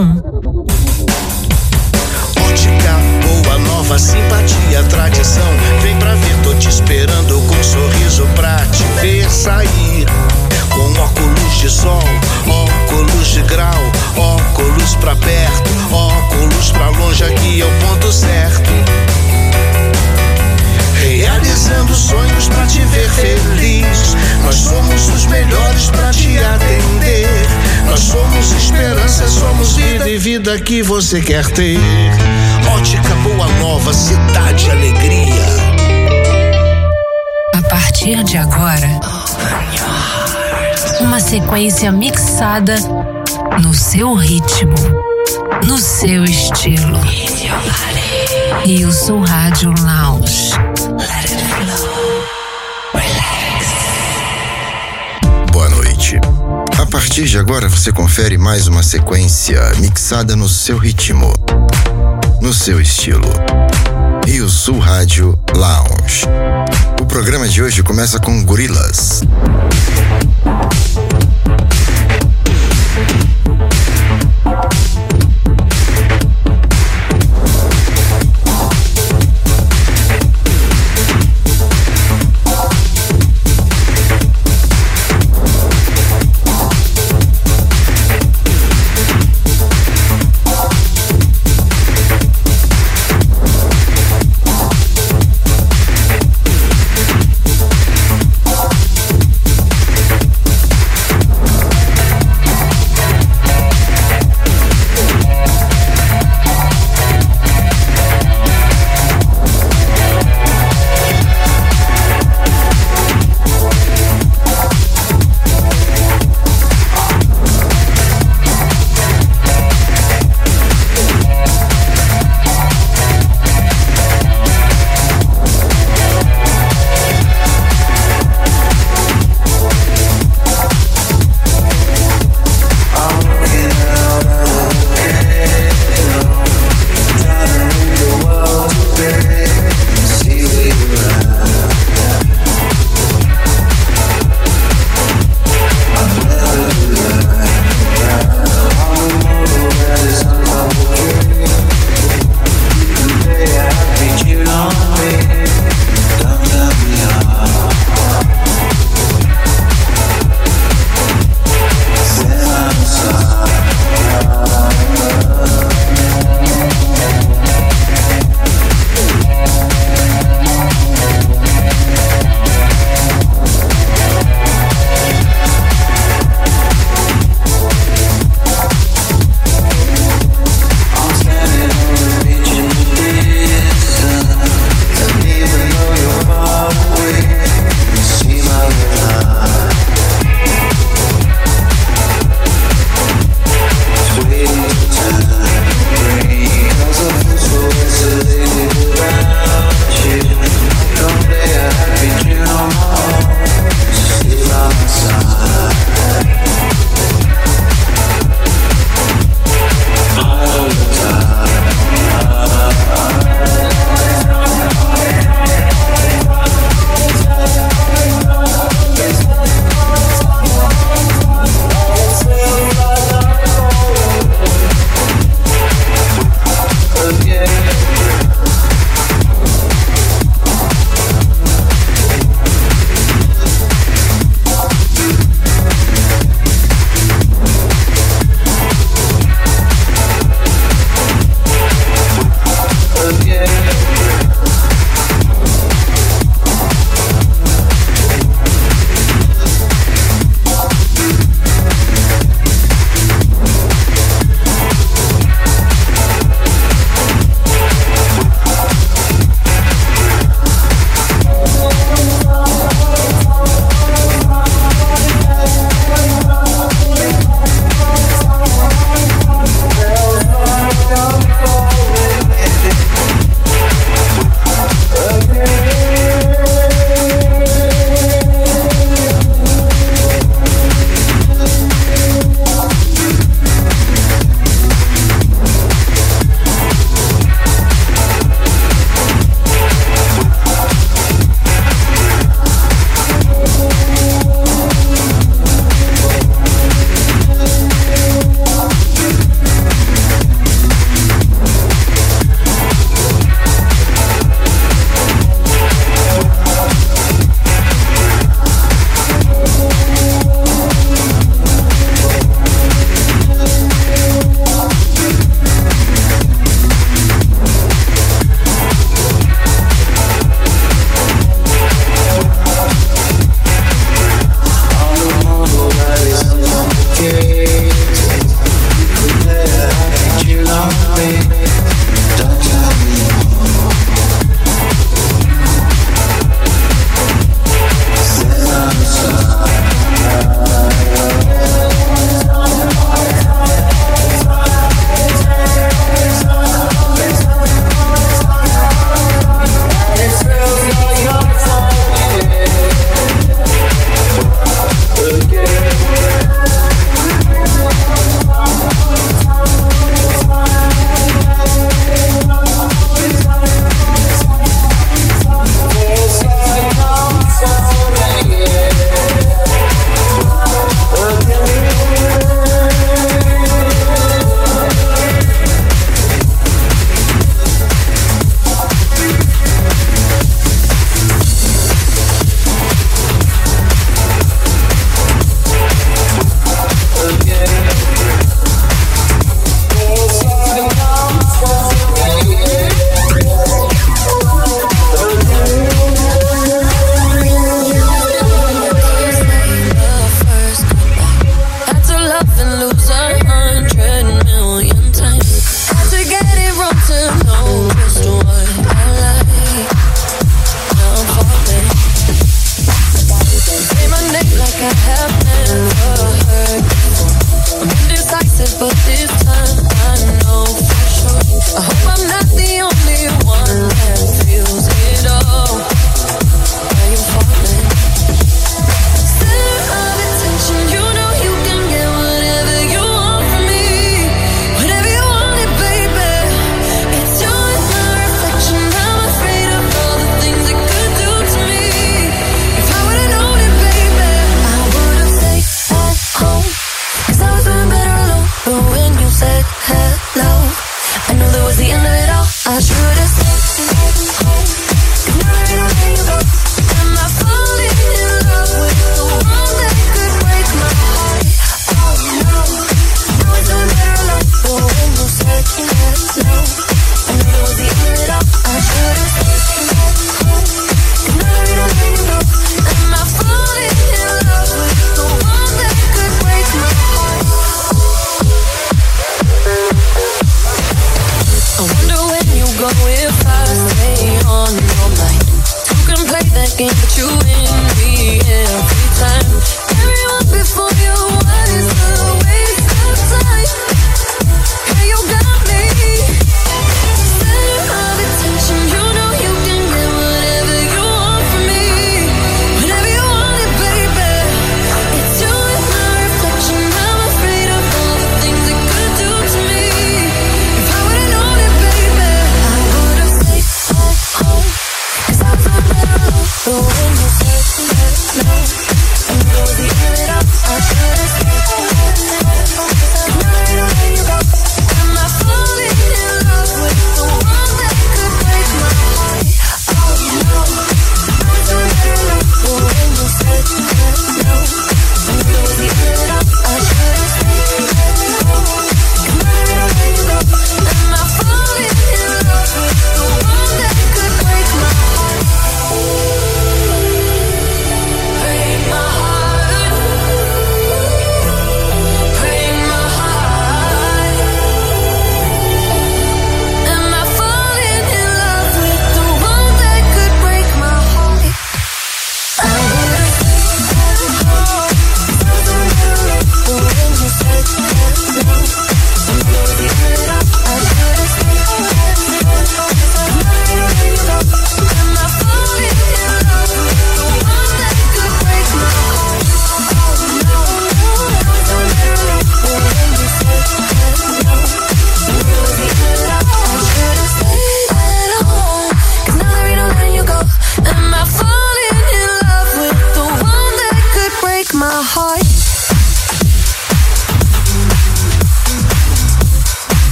1. Ótica Boa Nova, simpatia, tradição. Vem pra ver, tô te esperando com um sorriso pra te ver sair. Com óculos de sol, óculos de grau, óculos pra perto, óculos pra longe, aqui é o ponto certo. Realizando sonhos pra te ver feliz. Nós somos os melhores pra te atender. Nós somos esperança, somos vida e vida que você quer ter. Ótica Boa Nova, cidade de alegria. A partir de agora, uma sequência mixada no seu ritmo, no seu estilo. Rio Sul Rádio Lounge. Let it flow. Relax. Boa noite. A partir de agora você confere mais uma sequência mixada no seu ritmo, no seu estilo. Rio Sul Rádio Lounge. O programa de hoje começa com Gorillaz.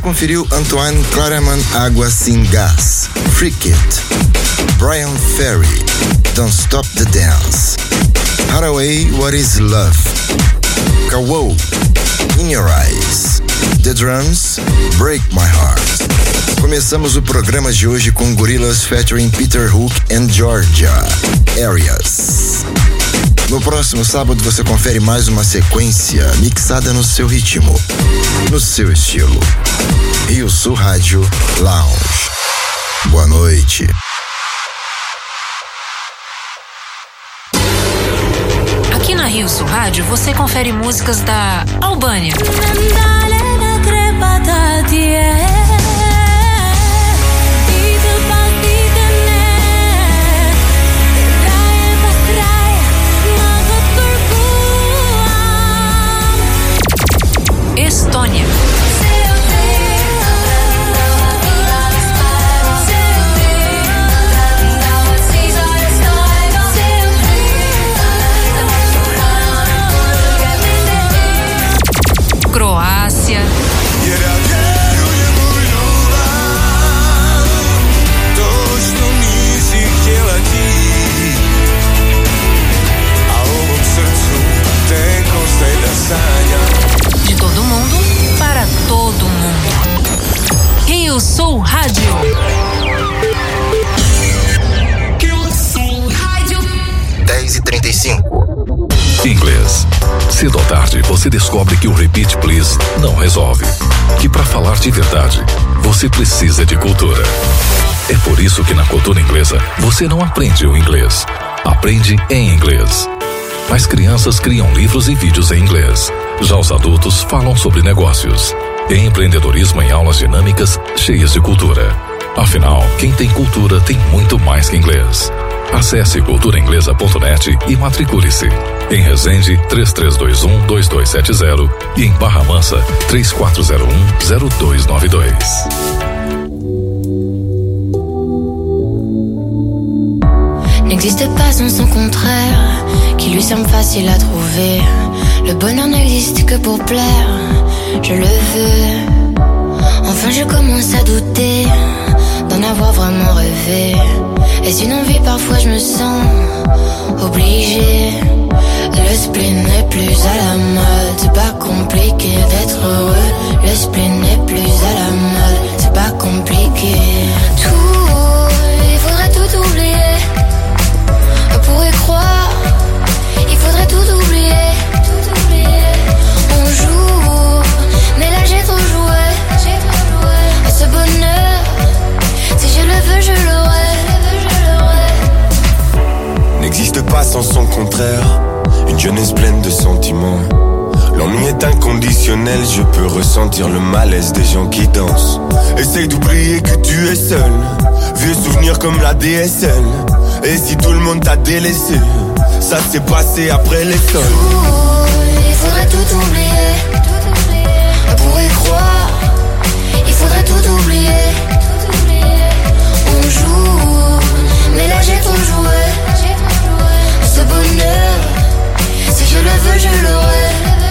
conferiu Antoine Claraman, Água Sem Gás, Freak It, Brian Ferry, Don't Stop the Dance, Haraway, What Is Love, Kawo, In Your Eyes, The Drums, Break My Heart. Começamos o programa de hoje com Gorillaz featuring Peter Hook and Georgia, Areas. No próximo sábado você confere mais uma sequência mixada no seu ritmo, no seu estilo. Rio Sul Rádio Lounge. Boa noite. Aqui na Rio Sul Rádio você confere músicas da Albânia, Estônia, Croácia, de todo mundo para todo mundo. Rio Sul Rádio. Rio Sul Rádio. 10h35. Inglês. Cedo ou tarde você descobre que o Repeat Please não resolve. Que para falar de verdade, você precisa de cultura. É por isso que na cultura inglesa você não aprende o inglês. Aprende em inglês. As crianças criam livros e vídeos em inglês. Já os adultos falam sobre negócios. Empreendedorismo em aulas dinâmicas cheias de cultura. Afinal, quem tem cultura tem muito mais que inglês. Acesse culturainglesa.net e matricule-se. Em Resende, 3321-2270 e em Barra Mansa, 3401-0292. N'existe pas un son contraire qui lui semble facile à trouver. Le bonheur n'existe que pour plaire, je le veux. Enfin je commence à douter d'en avoir vraiment rêvé. Est-ce une envie? Parfois je me sens obligée. Le spleen n'est plus à la mode, c'est pas compliqué d'être heureux. Le spleen n'est plus à la mode, c'est pas compliqué. Il faudrait tout oublier. On pourrait croire, il faudrait tout oublier. On joue, mais là j'ai trop joué. Ce bonheur, si je le veux, je l'aurai. N'existe pas sans son contraire, une jeunesse pleine de sentiments. L'ennui est inconditionnel, je peux ressentir le malaise des gens qui dansent. Essaye d'oublier que tu es seul, vieux souvenir comme la DSL. Et si tout le monde t'a délaissé, ça s'est passé après les sols. Il faudrait tout oublier. On pourrait croire, il faudrait tout oublier. On joue, mais là j'ai trop joué. Ce bonheur, si je le veux, je l'aurai.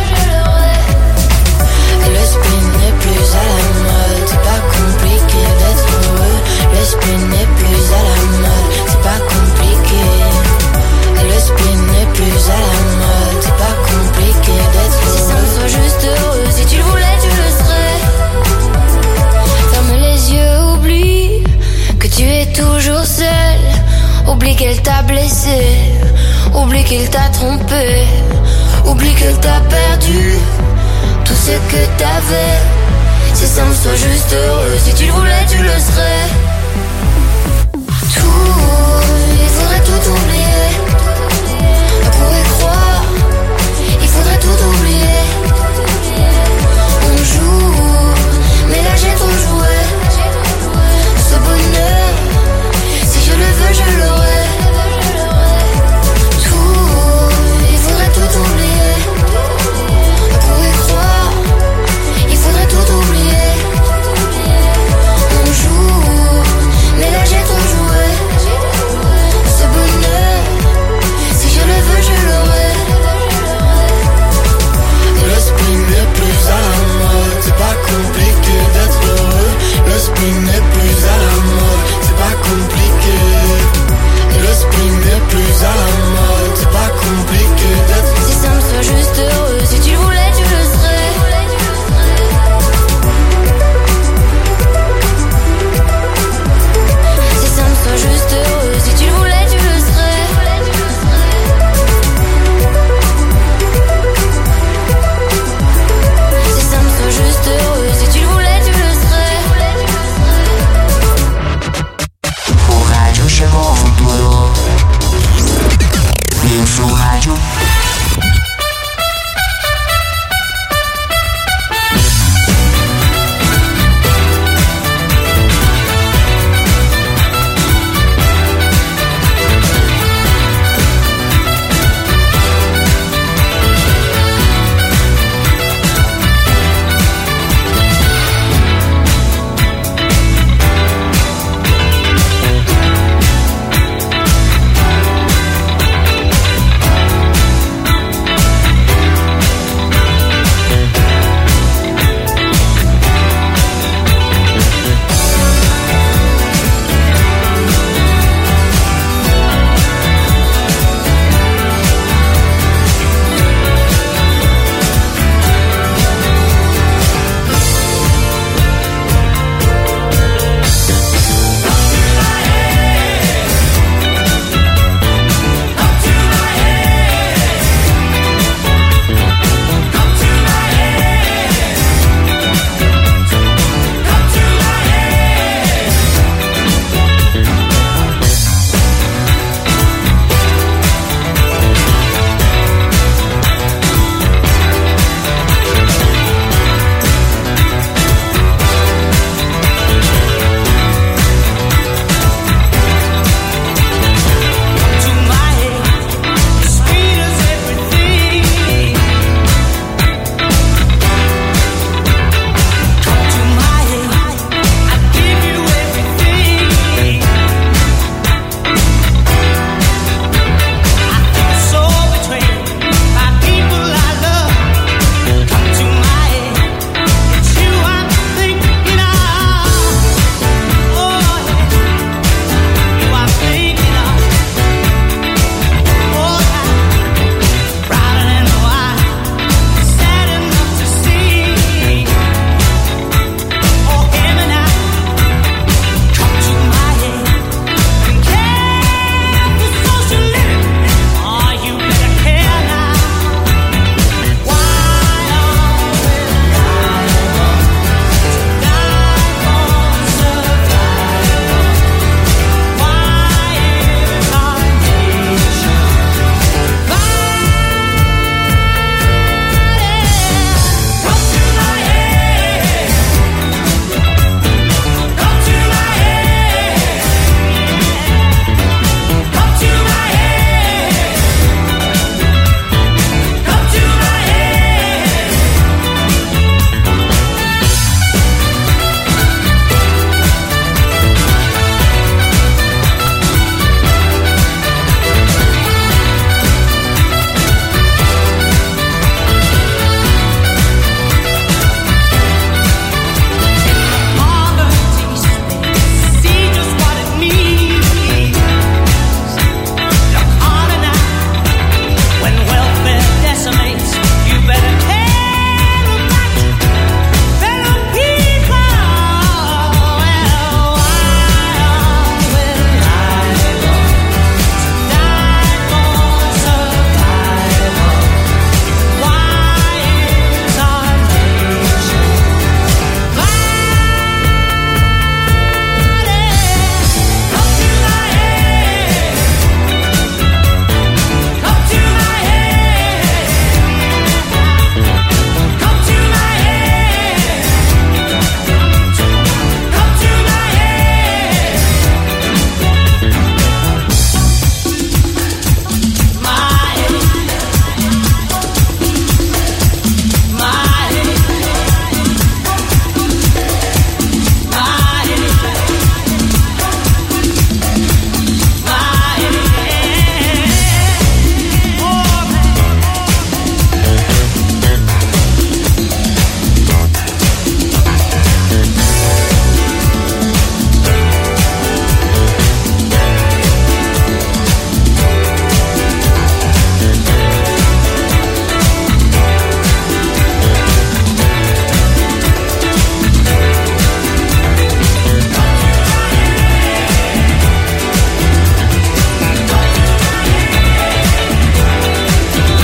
Le spleen n'est plus à la mode, c'est pas compliqué d'être heureux. Le spleen n'est plus à la mode, c'est pas compliqué. Le spleen n'est plus à la mode, c'est pas compliqué d'être heureux. Si ça me soit juste heureux, si tu le voulais, tu le serais. Ferme les yeux, oublie que tu es toujours seul. Oublie qu'elle t'a blessé, oublie qu'il t'a trompé, oublie que t'as perdu tout ce que t'avais. Si ça me soit juste heureux, si tu le voulais, tu le serais. Tout